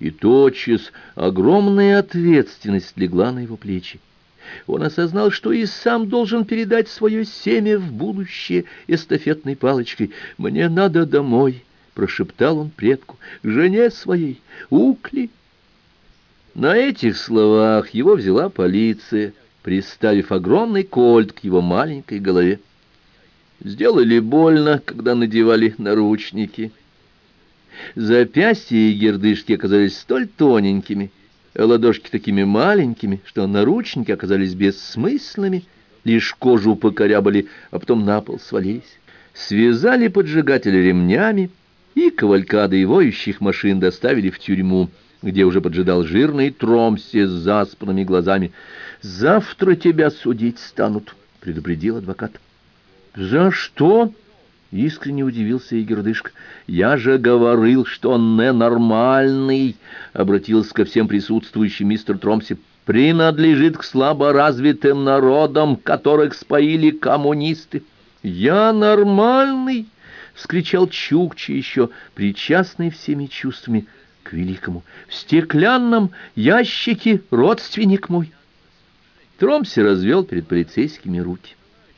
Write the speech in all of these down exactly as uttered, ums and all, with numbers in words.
и тотчас огромная ответственность легла на его плечи. Он осознал, что и сам должен передать свое семя в будущее эстафетной палочкой. «Мне надо домой», — прошептал он предку, — «к жене своей, Укли». На этих словах его взяла полиция, приставив огромный кольт к его маленькой голове. Сделали больно, когда надевали наручники. Запястья и гердышки оказались столь тоненькими, а ладошки такими маленькими, что наручники оказались бессмысленными, лишь кожу покорябали, а потом на пол свалились. Связали поджигателя ремнями, и кавалькадой воющих машин доставили в тюрьму, где уже поджидал жирный Тромсе с заспанными глазами. «Завтра тебя судить станут», — предупредил адвокат. «За что?» — искренне удивился Егердышка. «Я же говорил, что он ненормальный», — обратился ко всем присутствующим мистер Тромси. «Принадлежит к слаборазвитым народам, которых споили коммунисты». «Я нормальный!» — вскричал Чукча, еще причастный всеми чувствами к великому. «В стеклянном ящике родственник мой». Тромси развел перед полицейскими руки.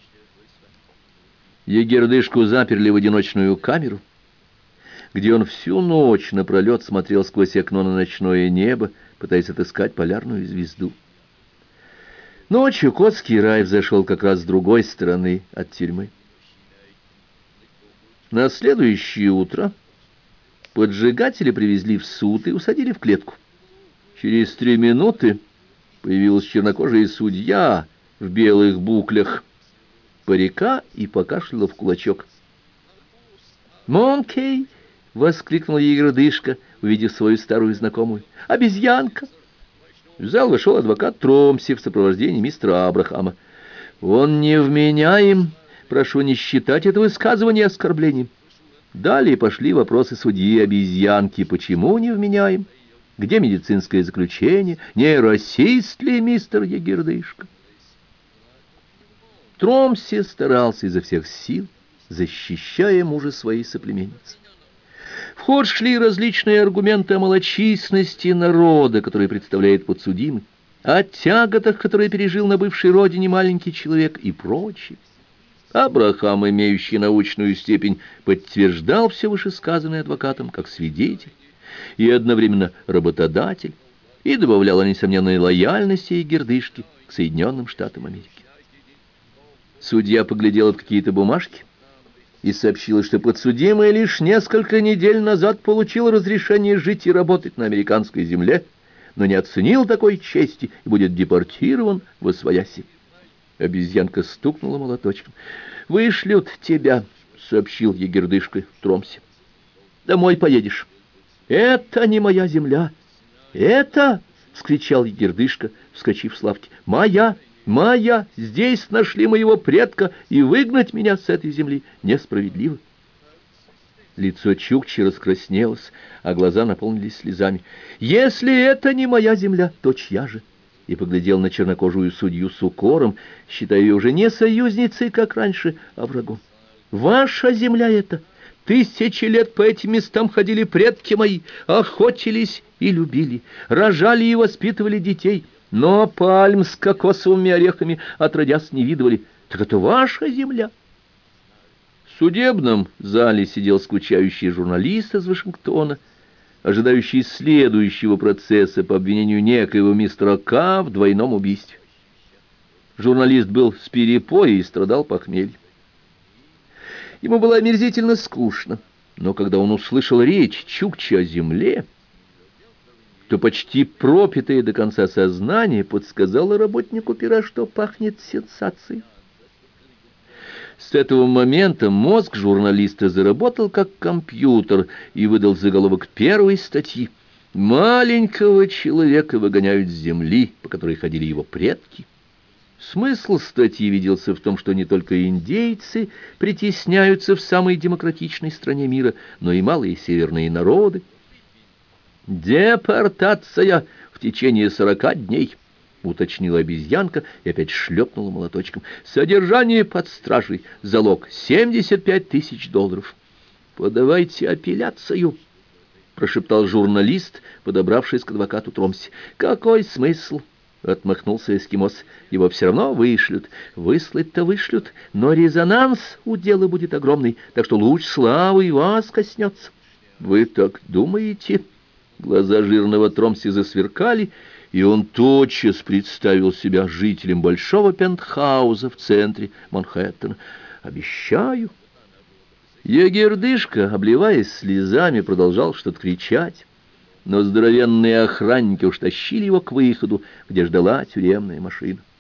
Егердышку заперли в одиночную камеру, где он всю ночь напролет смотрел сквозь окно на ночное небо, пытаясь отыскать полярную звезду. Но Чукотский рай взошел как раз с другой стороны от тюрьмы. На следующее утро поджигателя привезли в суд и усадили в клетку. Через три минуты появилась чернокожая судья в белых буклях, парика и покашляла в кулачок. «Монкей!» — воскликнул Егердышка, увидев свою старую знакомую. «Обезьянка!» В зал вошел адвокат Тромси в сопровождении мистера Абрахама. «Он невменяем. Прошу не считать это высказывание оскорблением». Далее пошли вопросы судьи обезьянки. Почему невменяем? Где медицинское заключение? Не расист ли мистер Егердышка? Тромси старался изо всех сил, защищая мужа своей соплеменницы. В ход шли различные аргументы о малочисленности народа, который представляет подсудимый, о тяготах, которые пережил на бывшей родине маленький человек и прочее. Абрахам, имеющий научную степень, подтверждал все вышесказанное адвокатом как свидетель и одновременно работодатель, и добавлял о несомненной лояльности Егердышки к Соединенным Штатам Америки. Судья поглядела в какие-то бумажки и сообщила, что подсудимый лишь несколько недель назад получил разрешение жить и работать на американской земле, но не оценил такой чести и будет депортирован восвояси. Обезьянка стукнула молоточком. «Вышлют тебя», — сообщил Егердышка Тромси. «Домой поедешь». «Это не моя земля». «Это», — вскричал Егердышка, вскочив с лавки, — «моя». «Моя! Здесь нашли моего предка, и выгнать меня с этой земли несправедливо». Лицо Чукчи раскраснелось, а глаза наполнились слезами. «Если это не моя земля, то чья же?» И поглядел на чернокожую судью с укором, считая ее уже не союзницей, как раньше, а врагом. «Ваша земля это! Тысячи лет по этим местам ходили предки мои, охотились и любили, рожали и воспитывали детей». Но пальм с кокосовыми орехами отродясь не видывали. Так это ваша земля. В судебном зале сидел скучающий журналист из Вашингтона, ожидающий следующего процесса по обвинению некоего мистера К. в двойном убийстве. Журналист был с перепоя и страдал похмельем. Ему было омерзительно скучно, но когда он услышал речь Чукчи о земле, то почти пропитое до конца сознание подсказало работнику пера, что пахнет сенсацией. С этого момента мозг журналиста заработал как компьютер и выдал заголовок первой статьи. «Маленького человека выгоняют с земли, по которой ходили его предки». Смысл статьи виделся в том, что не только индейцы притесняются в самой демократичной стране мира, но и малые северные народы. «Депортация в течение сорока дней», — уточнила обезьянка и опять шлепнула молоточком. «Содержание под стражей, залог семьдесят пять тысяч долларов. Подавайте апелляцию». — прошептал журналист, подобравшись к адвокату Тромсе. «Какой смысл?» — отмахнулся эскимос. «Его все равно вышлют. Выслать-то вышлют, но резонанс у дела будет огромный, так что луч славы и вас коснется». «Вы так думаете?» Глаза жирного Тромси засверкали, и он тотчас представил себя жителем большого пентхауза в центре Манхэттена. «Обещаю». Егердышка, обливаясь слезами, продолжал что-то кричать, но здоровенные охранники уж тащили его к выходу, где ждала тюремная машина.